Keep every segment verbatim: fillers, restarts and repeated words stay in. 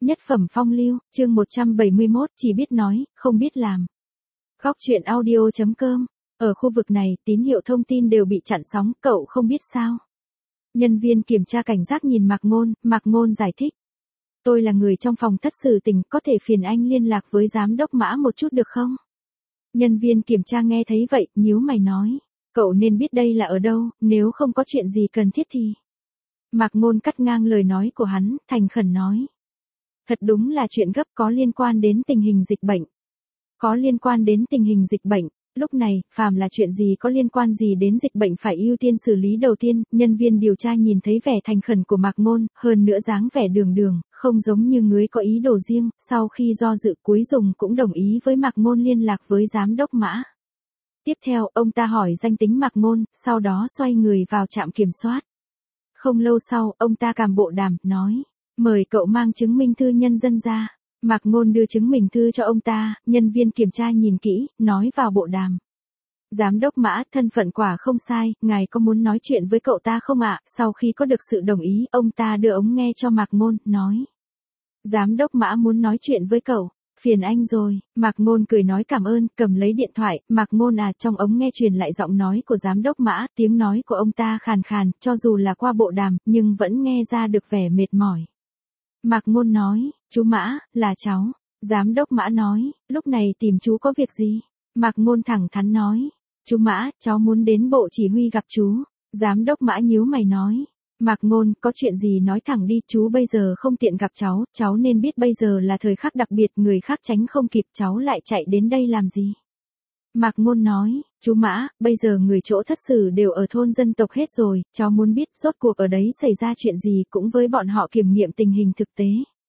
Nhất phẩm phong lưu, chương một trăm bảy mươi mốt, chỉ biết nói, không biết làm. Góc truyện audio chấm com. Ở khu vực này, tín hiệu thông tin đều bị chặn sóng, cậu không biết sao. Nhân viên kiểm tra cảnh giác nhìn Mạc Ngôn, Mạc Ngôn giải thích. Tôi là người trong phòng thất sự tình, có thể phiền anh liên lạc với giám đốc Mã một chút được không? Nhân viên kiểm tra nghe thấy vậy, nhíu mày nói. Cậu nên biết đây là ở đâu, nếu không có chuyện gì cần thiết thì. Mạc Ngôn cắt ngang lời nói của hắn, thành khẩn nói. Thật đúng là chuyện gấp có liên quan đến tình hình dịch bệnh. Có liên quan đến tình hình dịch bệnh, lúc này, phàm là chuyện gì có liên quan gì đến dịch bệnh phải ưu tiên xử lý đầu tiên, nhân viên điều tra nhìn thấy vẻ thành khẩn của Mạc Ngôn, hơn nữa dáng vẻ đường đường, không giống như người có ý đồ riêng, sau khi do dự cuối cùng cũng đồng ý với Mạc Ngôn liên lạc với giám đốc Mã. Tiếp theo, ông ta hỏi danh tính Mạc Ngôn, sau đó xoay người vào trạm kiểm soát. Không lâu sau, ông ta cầm bộ đàm, nói. Mời cậu mang chứng minh thư nhân dân ra. Mạc Ngôn đưa chứng minh thư cho ông ta, nhân viên kiểm tra nhìn kỹ, nói vào bộ đàm. Giám đốc Mã, thân phận quả không sai, ngài có muốn nói chuyện với cậu ta không ạ? Sau khi có được sự đồng ý, ông ta đưa ống nghe cho Mạc Ngôn, nói. Giám đốc Mã muốn nói chuyện với cậu, phiền anh rồi. Mạc Ngôn cười nói cảm ơn, cầm lấy điện thoại, Mạc Ngôn à, trong ống nghe truyền lại giọng nói của giám đốc Mã, tiếng nói của ông ta khàn khàn, cho dù là qua bộ đàm, nhưng vẫn nghe ra được vẻ mệt mỏi. Mạc Ngôn nói, chú Mã, là cháu. Giám đốc Mã nói, lúc này tìm chú có việc gì? Mạc Ngôn thẳng thắn nói, chú Mã, cháu muốn đến bộ chỉ huy gặp chú. Giám đốc Mã nhíu mày nói, Mạc Ngôn, có chuyện gì nói thẳng đi, chú bây giờ không tiện gặp cháu, cháu nên biết bây giờ là thời khắc đặc biệt, người khác tránh không kịp, cháu lại chạy đến đây làm gì? Mạc Ngôn nói, chú Mã, bây giờ người chỗ thất sử đều ở thôn dân tộc hết rồi, cháu muốn biết rốt cuộc ở đấy xảy ra chuyện gì cũng với bọn họ kiểm nghiệm tình hình thực tế.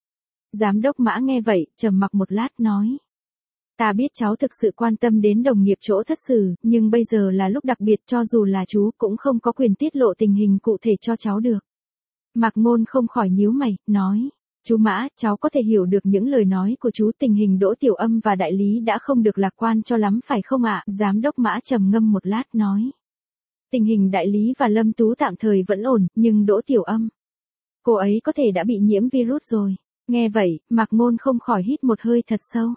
Giám đốc Mã nghe vậy, trầm mặc một lát nói. Ta biết cháu thực sự quan tâm đến đồng nghiệp chỗ thất sử, nhưng bây giờ là lúc đặc biệt cho dù là chú cũng không có quyền tiết lộ tình hình cụ thể cho cháu được. Mạc Ngôn không khỏi nhíu mày, nói. Chú Mã, cháu có thể hiểu được những lời nói của chú, tình hình Đỗ Tiểu Âm và đại lý đã không được lạc quan cho lắm phải không ạ? Giám đốc Mã trầm ngâm một lát nói. Tình hình đại lý và Lâm Tú tạm thời vẫn ổn, nhưng Đỗ Tiểu Âm. Cô ấy có thể đã bị nhiễm virus rồi. Nghe vậy, Mạc Ngôn không khỏi hít một hơi thật sâu.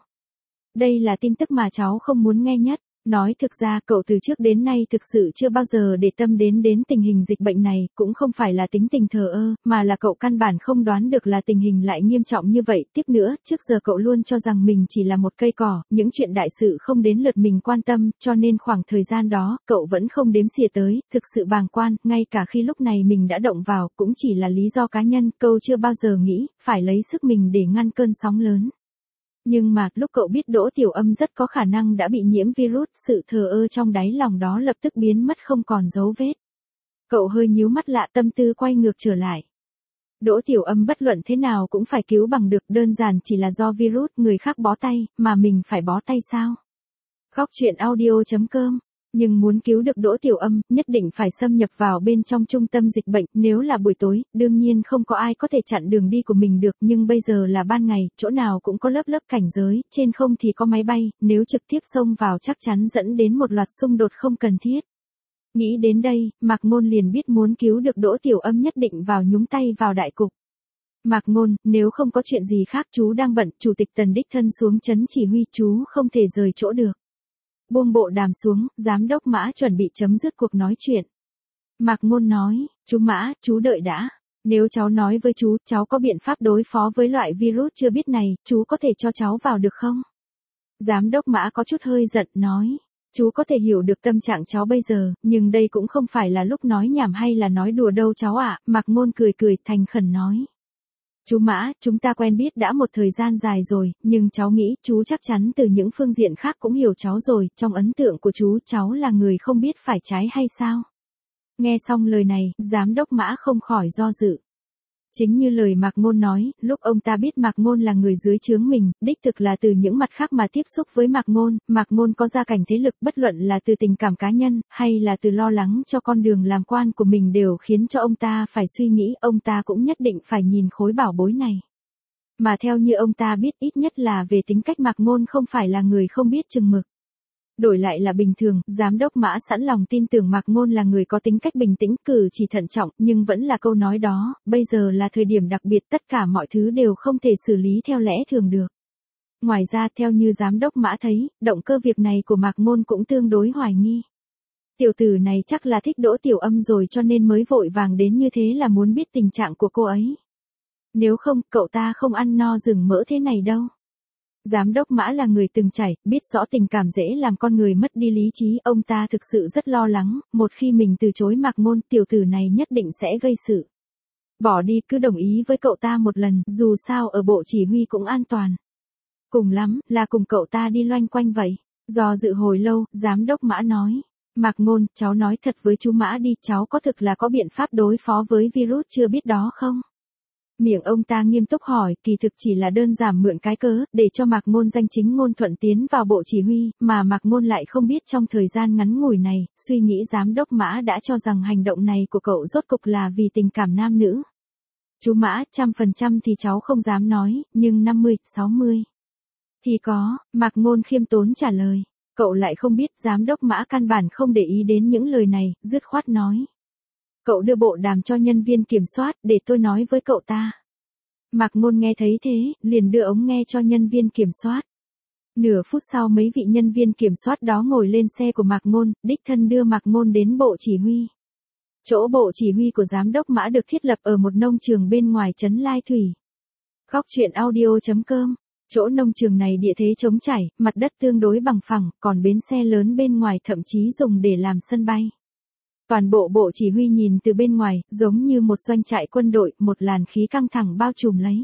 Đây là tin tức mà cháu không muốn nghe nhất. Nói thực ra cậu từ trước đến nay thực sự chưa bao giờ để tâm đến đến tình hình dịch bệnh này, cũng không phải là tính tình thờ ơ, mà là cậu căn bản không đoán được là tình hình lại nghiêm trọng như vậy. Tiếp nữa, trước giờ cậu luôn cho rằng mình chỉ là một cây cỏ, những chuyện đại sự không đến lượt mình quan tâm, cho nên khoảng thời gian đó, cậu vẫn không đếm xỉa tới, thực sự bàng quan, ngay cả khi lúc này mình đã động vào, cũng chỉ là lý do cá nhân, cậu chưa bao giờ nghĩ, phải lấy sức mình để ngăn cơn sóng lớn. Nhưng mà, lúc cậu biết Đỗ Tiểu Âm rất có khả năng đã bị nhiễm virus, sự thờ ơ trong đáy lòng đó lập tức biến mất không còn dấu vết. Cậu hơi nhíu mắt lạ, tâm tư quay ngược trở lại. Đỗ Tiểu Âm bất luận thế nào cũng phải cứu bằng được, đơn giản chỉ là do virus, người khác bó tay, mà mình phải bó tay sao? Góc truyện audio chấm com. Nhưng muốn cứu được Đỗ Tiểu Âm, nhất định phải xâm nhập vào bên trong trung tâm dịch bệnh, nếu là buổi tối, đương nhiên không có ai có thể chặn đường đi của mình được, nhưng bây giờ là ban ngày, chỗ nào cũng có lớp lớp cảnh giới, trên không thì có máy bay, nếu trực tiếp xông vào chắc chắn dẫn đến một loạt xung đột không cần thiết. Nghĩ đến đây, Mạc Ngôn liền biết muốn cứu được Đỗ Tiểu Âm nhất định vào nhúng tay vào đại cục. Mạc Ngôn, nếu không có chuyện gì khác chú đang bận, chủ tịch Tần đích thân xuống trấn chỉ huy, chú không thể rời chỗ được. Buông bộ đàm xuống, giám đốc Mã chuẩn bị chấm dứt cuộc nói chuyện. Mạc Ngôn nói, chú Mã, chú đợi đã. Nếu cháu nói với chú, cháu có biện pháp đối phó với loại virus chưa biết này, chú có thể cho cháu vào được không? Giám đốc Mã có chút hơi giận, nói. Chú có thể hiểu được tâm trạng cháu bây giờ, nhưng đây cũng không phải là lúc nói nhảm hay là nói đùa đâu cháu ạ. Mạc Ngôn cười cười, thành khẩn nói. Chú Mã, chúng ta quen biết đã một thời gian dài rồi, nhưng cháu nghĩ chú chắc chắn từ những phương diện khác cũng hiểu cháu rồi, trong ấn tượng của chú cháu là người không biết phải trái hay sao? Nghe xong lời này, giám đốc Mã không khỏi do dự. Chính như lời Mạc Ngôn nói, lúc ông ta biết Mạc Ngôn là người dưới trướng mình, đích thực là từ những mặt khác mà tiếp xúc với Mạc Ngôn, Mạc Ngôn có gia cảnh thế lực, bất luận là từ tình cảm cá nhân, hay là từ lo lắng cho con đường làm quan của mình đều khiến cho ông ta phải suy nghĩ, ông ta cũng nhất định phải nhìn khối bảo bối này. Mà theo như ông ta biết, ít nhất là về tính cách Mạc Ngôn không phải là người không biết chừng mực. Đổi lại là bình thường, giám đốc Mã sẵn lòng tin tưởng Mạc Ngôn là người có tính cách bình tĩnh, cử chỉ thận trọng, nhưng vẫn là câu nói đó, bây giờ là thời điểm đặc biệt, tất cả mọi thứ đều không thể xử lý theo lẽ thường được. Ngoài ra, theo như giám đốc Mã thấy, động cơ việc này của Mạc Ngôn cũng tương đối hoài nghi. Tiểu tử này chắc là thích Đỗ Tiểu Âm rồi cho nên mới vội vàng đến như thế, là muốn biết tình trạng của cô ấy. Nếu không, cậu ta không ăn no rừng mỡ thế này đâu. Giám đốc Mã là người từng trải, biết rõ tình cảm dễ làm con người mất đi lý trí, ông ta thực sự rất lo lắng, một khi mình từ chối Mạc Ngôn, tiểu tử này nhất định sẽ gây sự. Bỏ đi, cứ đồng ý với cậu ta một lần, dù sao ở bộ chỉ huy cũng an toàn. Cùng lắm, là cùng cậu ta đi loanh quanh vậy. Do dự hồi lâu, giám đốc Mã nói. Mạc Ngôn, cháu nói thật với chú Mã đi, cháu có thực là có biện pháp đối phó với virus chưa biết đó không? Miệng ông ta nghiêm túc hỏi, kỳ thực chỉ là đơn giản mượn cái cớ, để cho Mạc Ngôn danh chính ngôn thuận tiến vào bộ chỉ huy, mà Mạc Ngôn lại không biết trong thời gian ngắn ngủi này, suy nghĩ giám đốc Mã đã cho rằng hành động này của cậu rốt cục là vì tình cảm nam nữ. Chú Mã, trăm phần trăm thì cháu không dám nói, nhưng năm mươi, sáu mươi. Thì có, Mạc Ngôn khiêm tốn trả lời. Cậu lại không biết giám đốc Mã căn bản không để ý đến những lời này, dứt khoát nói. Cậu đưa bộ đàm cho nhân viên kiểm soát, để tôi nói với cậu ta. Mạc Ngôn nghe thấy thế, liền đưa ống nghe cho nhân viên kiểm soát. Nửa phút sau mấy vị nhân viên kiểm soát đó ngồi lên xe của Mạc Ngôn, đích thân đưa Mạc Ngôn đến bộ chỉ huy. Chỗ bộ chỉ huy của giám đốc Mã được thiết lập ở một nông trường bên ngoài trấn Lai Thủy. Góc truyện audio chấm com. Chỗ nông trường này địa thế trống trải, mặt đất tương đối bằng phẳng, còn bến xe lớn bên ngoài thậm chí dùng để làm sân bay. Toàn bộ bộ chỉ huy nhìn từ bên ngoài, giống như một doanh trại quân đội, một làn khí căng thẳng bao trùm lấy.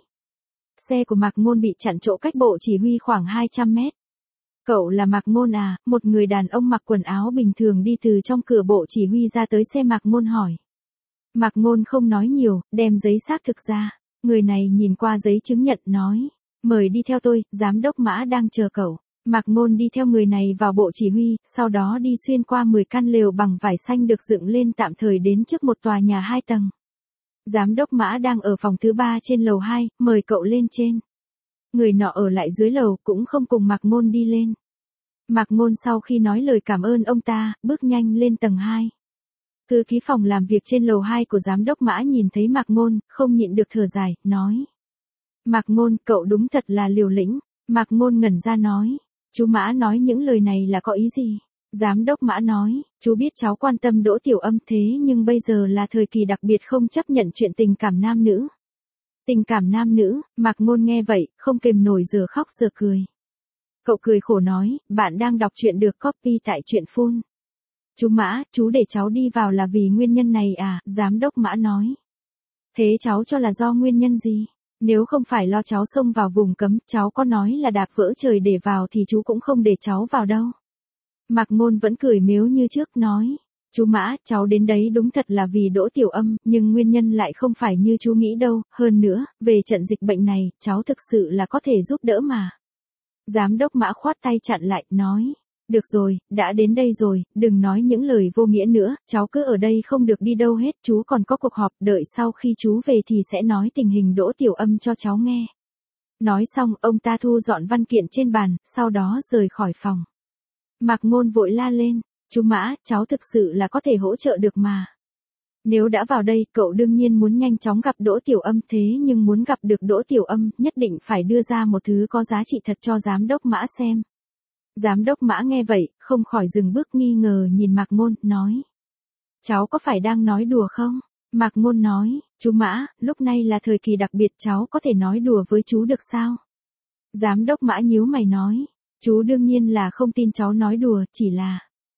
Xe của Mạc Ngôn bị chặn chỗ cách bộ chỉ huy khoảng hai trăm mét. Cậu là Mạc Ngôn à? Một người đàn ông mặc quần áo bình thường đi từ trong cửa bộ chỉ huy ra tới xe Mạc Ngôn hỏi. Mạc Ngôn không nói nhiều, đem giấy xác thực ra. Người này nhìn qua giấy chứng nhận nói. Mời đi theo tôi, giám đốc Mã đang chờ cậu. Mạc Ngôn đi theo người này vào bộ chỉ huy, sau đó đi xuyên qua mười căn lều bằng vải xanh được dựng lên tạm thời đến trước một tòa nhà hai tầng. Giám đốc Mã đang ở phòng thứ ba trên lầu hai, mời cậu lên trên. Người nọ ở lại dưới lầu cũng không cùng Mạc Ngôn đi lên. Mạc Ngôn sau khi nói lời cảm ơn ông ta, bước nhanh lên tầng hai. Thư ký phòng làm việc trên lầu hai của giám đốc Mã nhìn thấy Mạc Ngôn, không nhịn được thở dài, nói. Mạc Ngôn, cậu đúng thật là liều lĩnh. Mạc Ngôn ngẩn ra nói. Chú Mã nói những lời này là có ý gì? Giám đốc Mã nói, chú biết cháu quan tâm Đỗ Tiểu Âm thế nhưng bây giờ là thời kỳ đặc biệt, không chấp nhận chuyện tình cảm nam nữ. Tình cảm nam nữ, Mạc Ngôn nghe vậy, không kềm nổi giờ khóc giờ cười. Cậu cười khổ nói, bạn đang đọc truyện được copy tại truyện phun. Chú Mã, chú để cháu đi vào là vì nguyên nhân này à? Giám đốc Mã nói. Thế cháu cho là do nguyên nhân gì? Nếu không phải lo cháu xông vào vùng cấm, cháu có nói là đạp vỡ trời để vào thì chú cũng không để cháu vào đâu. Mạc Ngôn vẫn cười mếu như trước nói. Chú Mã, cháu đến đấy đúng thật là vì Đỗ Tiểu Âm, nhưng nguyên nhân lại không phải như chú nghĩ đâu, hơn nữa, về trận dịch bệnh này, cháu thực sự là có thể giúp đỡ mà. Giám đốc Mã khoát tay chặn lại, nói. Được rồi, đã đến đây rồi, đừng nói những lời vô nghĩa nữa, cháu cứ ở đây không được đi đâu hết, chú còn có cuộc họp, đợi sau khi chú về thì sẽ nói tình hình Đỗ Tiểu Âm cho cháu nghe. Nói xong, ông ta thu dọn văn kiện trên bàn, sau đó rời khỏi phòng. Mạc Ngôn vội la lên, chú Mã, cháu thực sự là có thể hỗ trợ được mà. Nếu đã vào đây, cậu đương nhiên muốn nhanh chóng gặp Đỗ Tiểu Âm, thế nhưng muốn gặp được Đỗ Tiểu Âm, nhất định phải đưa ra một thứ có giá trị thật cho giám đốc Mã xem. Giám đốc Mã nghe vậy, không khỏi dừng bước nghi ngờ nhìn Mạc Ngôn, nói. Cháu có phải đang nói đùa không? Mạc Ngôn nói, chú Mã, lúc này là thời kỳ đặc biệt, cháu có thể nói đùa với chú được sao? Giám đốc Mã nhíu mày nói, chú đương nhiên là không tin cháu nói đùa, chỉ là.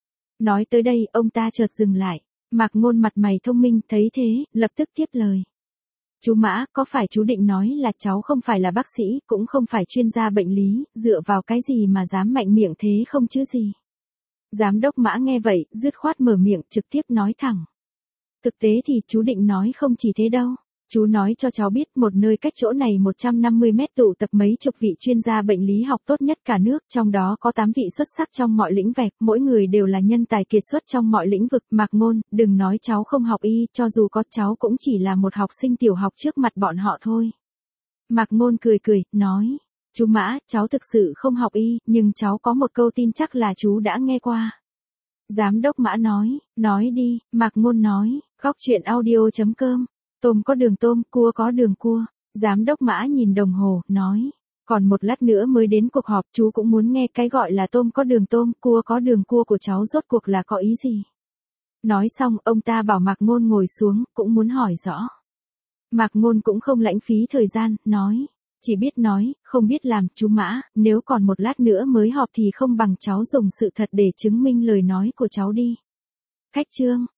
Nói tới đây, ông ta chợt dừng lại. Mạc Ngôn mặt mày thông minh, thấy thế, lập tức tiếp lời. Chú Mã, có phải chú định nói là cháu không phải là bác sĩ, cũng không phải chuyên gia bệnh lý, dựa vào cái gì mà dám mạnh miệng thế không chứ gì? Giám đốc Mã nghe vậy, dứt khoát mở miệng, trực tiếp nói thẳng. Thực tế thì chú định nói không chỉ thế đâu. Chú nói cho cháu biết một nơi cách chỗ này một trăm năm mươi mét tụ tập mấy chục vị chuyên gia bệnh lý học tốt nhất cả nước, trong đó có tám vị xuất sắc trong mọi lĩnh vực, mỗi người đều là nhân tài kiệt xuất trong mọi lĩnh vực. Mạc Ngôn, đừng nói cháu không học y, cho dù có cháu cũng chỉ là một học sinh tiểu học trước mặt bọn họ thôi. Mạc Ngôn cười cười, nói, Chú Mã, cháu thực sự không học y, nhưng cháu có một câu tin chắc là chú đã nghe qua. Giám đốc Mã nói, nói đi, Mạc Ngôn nói, góc chuyện audio chấm com, tôm có đường tôm, cua có đường cua. Giám đốc Mã nhìn đồng hồ, nói, còn một lát nữa mới đến cuộc họp, chú cũng muốn nghe cái gọi là tôm có đường tôm, cua có đường cua của cháu rốt cuộc là có ý gì. Nói xong, ông ta bảo Mạc Ngôn ngồi xuống, cũng muốn hỏi rõ. Mạc Ngôn cũng không lãng phí thời gian, nói, chỉ biết nói, không biết làm, chú Mã, nếu còn một lát nữa mới họp thì không bằng cháu dùng sự thật để chứng minh lời nói của cháu đi. Khách trương.